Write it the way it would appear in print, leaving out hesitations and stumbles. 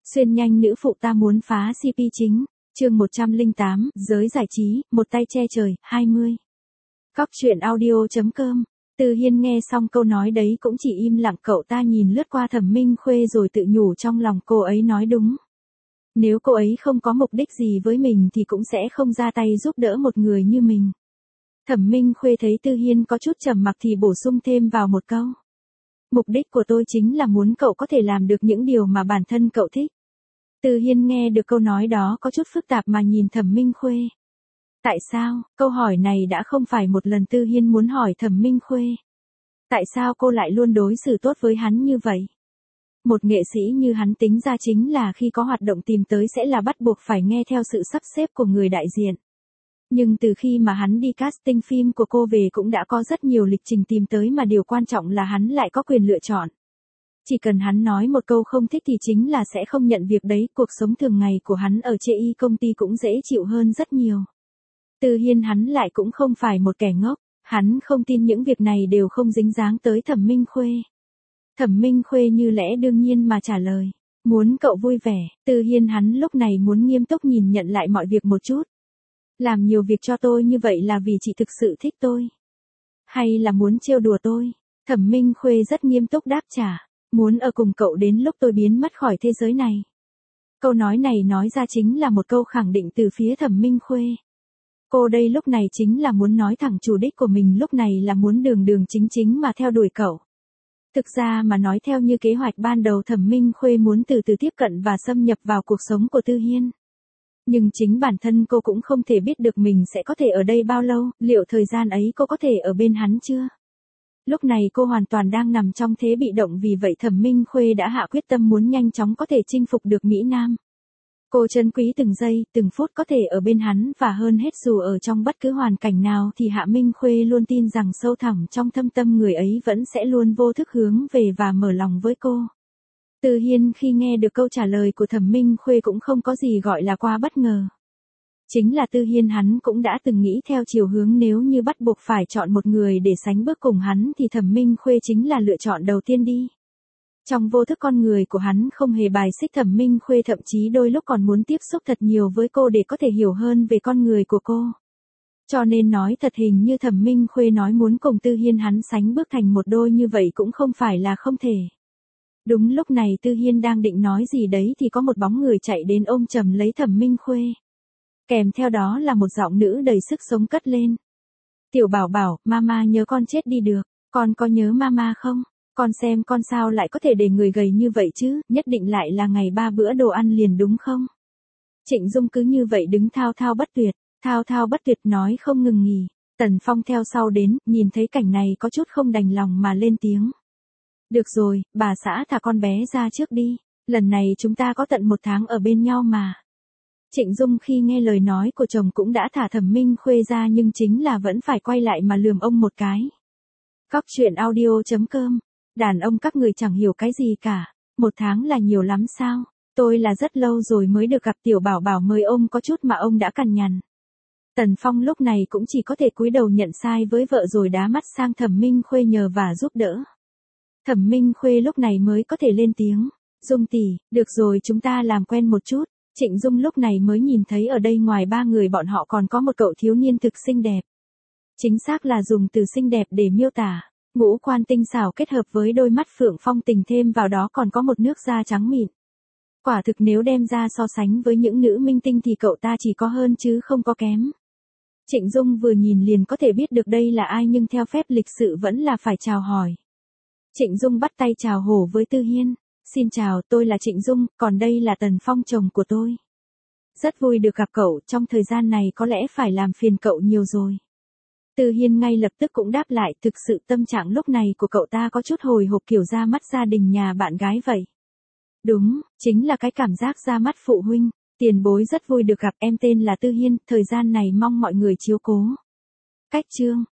Xuyên nhanh nữ phụ ta muốn phá CP chính, chương 108, giới giải trí, một tay che trời, 20. Góc truyện audio.com. Từ Hiên nghe xong câu nói đấy cũng chỉ im lặng, cậu ta nhìn lướt qua Thẩm Minh Khuê rồi tự nhủ trong lòng cô ấy nói đúng. Nếu cô ấy không có mục đích gì với mình thì cũng sẽ không ra tay giúp đỡ một người như mình. Thẩm Minh Khuê thấy Từ Hiên có chút trầm mặc thì bổ sung thêm vào một câu. Mục đích của tôi chính là muốn cậu có thể làm được những điều mà bản thân cậu thích. Từ Hiên nghe được câu nói đó có chút phức tạp mà nhìn Thẩm Minh Khuê. Tại sao? Câu hỏi này đã không phải một lần Từ Hiên muốn hỏi Thẩm Minh Khuê. Tại sao cô lại luôn đối xử tốt với hắn như vậy? Một nghệ sĩ như hắn tính ra chính là khi có hoạt động tìm tới sẽ là bắt buộc phải nghe theo sự sắp xếp của người đại diện. Nhưng từ khi mà hắn đi casting phim của cô về cũng đã có rất nhiều lịch trình tìm tới mà điều quan trọng là hắn lại có quyền lựa chọn. Chỉ cần hắn nói một câu không thích thì chính là sẽ không nhận việc đấy, cuộc sống thường ngày của hắn ở chê y công ty cũng dễ chịu hơn rất nhiều. Từ Hiên hắn lại cũng không phải một kẻ ngốc, hắn không tin những việc này đều không dính dáng tới Thẩm Minh Khuê. Thẩm Minh Khuê như lẽ đương nhiên mà trả lời, muốn cậu vui vẻ. Từ Hiên hắn lúc này muốn nghiêm túc nhìn nhận lại mọi việc một chút. Làm nhiều việc cho tôi như vậy là vì chị thực sự thích tôi? Hay là muốn trêu đùa tôi? Thẩm Minh Khuê rất nghiêm túc đáp trả, muốn ở cùng cậu đến lúc tôi biến mất khỏi thế giới này. Câu nói này nói ra chính là một câu khẳng định từ phía Thẩm Minh Khuê. Cô đây lúc này chính là muốn nói thẳng chủ đích của mình lúc này là muốn đường đường chính chính mà theo đuổi cậu. Thực ra mà nói theo như kế hoạch ban đầu Thẩm Minh Khuê muốn từ từ tiếp cận và xâm nhập vào cuộc sống của Từ Hiên. Nhưng chính bản thân cô cũng không thể biết được mình sẽ có thể ở đây bao lâu, liệu thời gian ấy cô có thể ở bên hắn chưa? Lúc này cô hoàn toàn đang nằm trong thế bị động, vì vậy Thẩm Minh Khuê đã hạ quyết tâm muốn nhanh chóng có thể chinh phục được Mỹ Nam. Cô trân quý từng giây, từng phút có thể ở bên hắn, và hơn hết dù ở trong bất cứ hoàn cảnh nào thì Hạ Minh Khuê luôn tin rằng sâu thẳm trong thâm tâm người ấy vẫn sẽ luôn vô thức hướng về và mở lòng với cô. Từ Hiên khi nghe được câu trả lời của Thẩm Minh Khuê cũng không có gì gọi là quá bất ngờ. Chính là Từ Hiên hắn cũng đã từng nghĩ theo chiều hướng nếu như bắt buộc phải chọn một người để sánh bước cùng hắn thì Thẩm Minh Khuê chính là lựa chọn đầu tiên đi. Trong vô thức con người của hắn không hề bài xích Thẩm Minh Khuê, thậm chí đôi lúc còn muốn tiếp xúc thật nhiều với cô để có thể hiểu hơn về con người của cô. Cho nên nói thật, hình như Thẩm Minh Khuê nói muốn cùng Từ Hiên hắn sánh bước thành một đôi như vậy cũng không phải là không thể. Đúng lúc này Từ Hiên đang định nói gì đấy thì có một bóng người chạy đến ôm chầm lấy Thẩm Minh Khuê. Kèm theo đó là một giọng nữ đầy sức sống cất lên. Tiểu bảo bảo, mama nhớ con chết đi được, con có nhớ mama không? Con xem con sao lại có thể để người gầy như vậy chứ, nhất định lại là ngày 3 bữa đồ ăn liền đúng không? Trịnh Dung cứ như vậy đứng thao thao bất tuyệt nói không ngừng nghỉ. Tần Phong theo sau đến, nhìn thấy cảnh này có chút không đành lòng mà lên tiếng. Được rồi, bà xã thả con bé ra trước đi, lần này chúng ta có tận 1 tháng ở bên nhau mà. Trịnh Dung khi nghe lời nói của chồng cũng đã thả Thẩm Minh Khuê ra, nhưng chính là vẫn phải quay lại mà lườm ông một cái. Góc truyện audio.com. Đàn ông các người chẳng hiểu cái gì cả, 1 tháng là nhiều lắm sao? Tôi là rất lâu rồi mới được gặp tiểu bảo bảo mới ôm có chút mà ông đã cằn nhằn. Tần Phong lúc này cũng chỉ có thể cúi đầu nhận sai với vợ rồi đá mắt sang Thẩm Minh Khuê nhờ và giúp đỡ. Thẩm Minh Khuê lúc này mới có thể lên tiếng. Dung tỷ, được rồi chúng ta làm quen một chút. Trịnh Dung lúc này mới nhìn thấy ở đây ngoài 3 người bọn họ còn có một cậu thiếu niên thực xinh đẹp. Chính xác là dùng từ xinh đẹp để miêu tả. Ngũ quan tinh xảo kết hợp với đôi mắt phượng phong tình, thêm vào đó còn có một nước da trắng mịn. Quả thực nếu đem ra so sánh với những nữ minh tinh thì cậu ta chỉ có hơn chứ không có kém. Trịnh Dung vừa nhìn liền có thể biết được đây là ai, nhưng theo phép lịch sự vẫn là phải chào hỏi. Trịnh Dung bắt tay chào hổ với Từ Hiên. Xin chào, tôi là Trịnh Dung, còn đây là Tần Phong chồng của tôi. Rất vui được gặp cậu, trong thời gian này có lẽ phải làm phiền cậu nhiều rồi. Từ Hiên ngay lập tức cũng đáp lại, thực sự tâm trạng lúc này của cậu ta có chút hồi hộp kiểu ra mắt gia đình nhà bạn gái vậy. Đúng, chính là cái cảm giác ra mắt phụ huynh. Tiền bối rất vui được gặp, em tên là Từ Hiên, thời gian này mong mọi người chiếu cố. Cách chương.